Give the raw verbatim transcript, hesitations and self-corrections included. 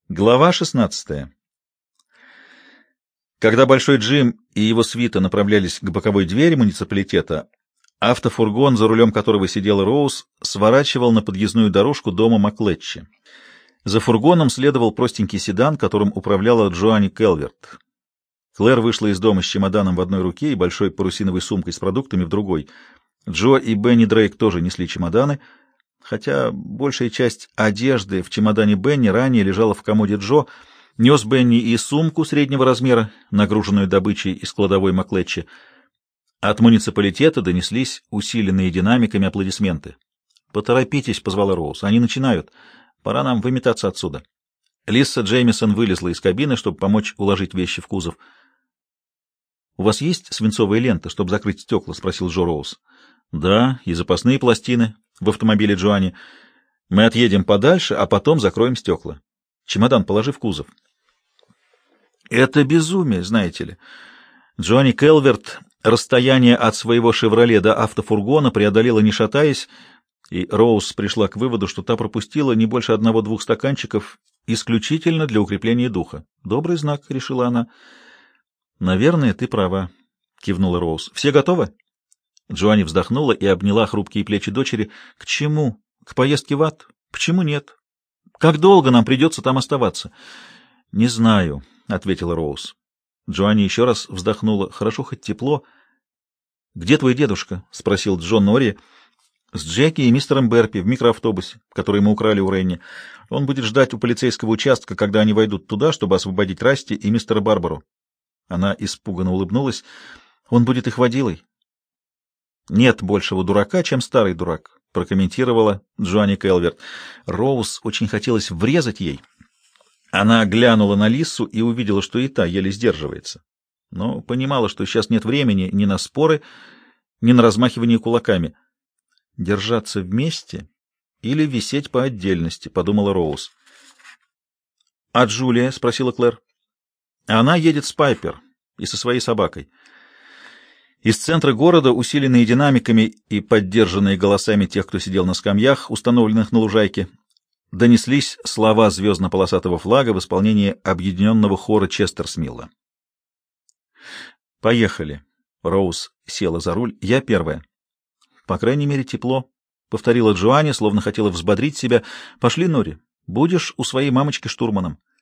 Глава шестнадцатая. Когда Большой Джим и его свита направлялись к боковой двери муниципалитета, автофургон, за рулем которого сидела Роуз, сворачивал на подъездную дорожку дома Маклетчи. За фургоном следовал простенький седан, которым управляла Джоанни Келверт. Клэр вышла из дома с чемоданом в одной руке и большой парусиновой сумкой с продуктами в другой. Джо и Бенни Дрейк тоже несли чемоданы, хотя большая часть одежды в чемодане Бенни ранее лежала в комоде Джо. Нес Бенни и сумку среднего размера, нагруженную добычей из кладовой Маклетчи. От муниципалитета донеслись усиленные динамиками аплодисменты. «Поторопитесь», — позвала Роуз, — «они начинают. Пора нам выметаться отсюда». Лисса Джеймисон вылезла из кабины, чтобы помочь уложить вещи в кузов. «У вас есть свинцовая лента, чтобы закрыть стекла?» — спросил Джо Роуз. «Да, и запасные пластины в автомобиле Джоанни. Мы отъедем подальше, а потом закроем стекла. Чемодан положи в кузов». «Это безумие, знаете ли». Джоанни Келверт расстояние от своего «Шевроле» до автофургона преодолела, не шатаясь, и Роуз пришла к выводу, что та пропустила не больше одного-двух стаканчиков исключительно для укрепления духа. «Добрый знак», — решила она. «Наверное, ты права», — кивнула Роуз. «Все готовы?» Джоанни вздохнула и обняла хрупкие плечи дочери. «К чему? К поездке в ад? Почему нет? Как долго нам придется там оставаться?» «Не знаю», — ответила Роуз. Джоанни еще раз вздохнула. «Хорошо, хоть тепло». «Где твой дедушка?» — спросил Джон Нори. «С Джеки и мистером Берпи в микроавтобусе, который мы украли у Ренни. Он будет ждать у полицейского участка, когда они войдут туда, чтобы освободить Расти и мистера Барбару». Она испуганно улыбнулась. «Он будет их водилой». «Нет большего дурака, чем старый дурак», — прокомментировала Джоанни Келверт. Роуз очень хотелось врезать ей. Она глянула на Лиссу и увидела, что и та еле сдерживается. Но понимала, что сейчас нет времени ни на споры, ни на размахивание кулаками. «Держаться вместе или висеть по отдельности», — подумала Роуз. «А Джулия?» — спросила Клэр. «Она едет с Пайпер и со своей собакой». Из центра города, усиленные динамиками и поддержанные голосами тех, кто сидел на скамьях, установленных на лужайке, донеслись слова звездно-полосатого флага в исполнении объединенного хора Честерсмилла. «Поехали». Роуз села за руль. «Я первая». «По крайней мере, тепло», — повторила Джоанни, словно хотела взбодрить себя. «Пошли, Нори. Будешь у своей мамочки штурманом».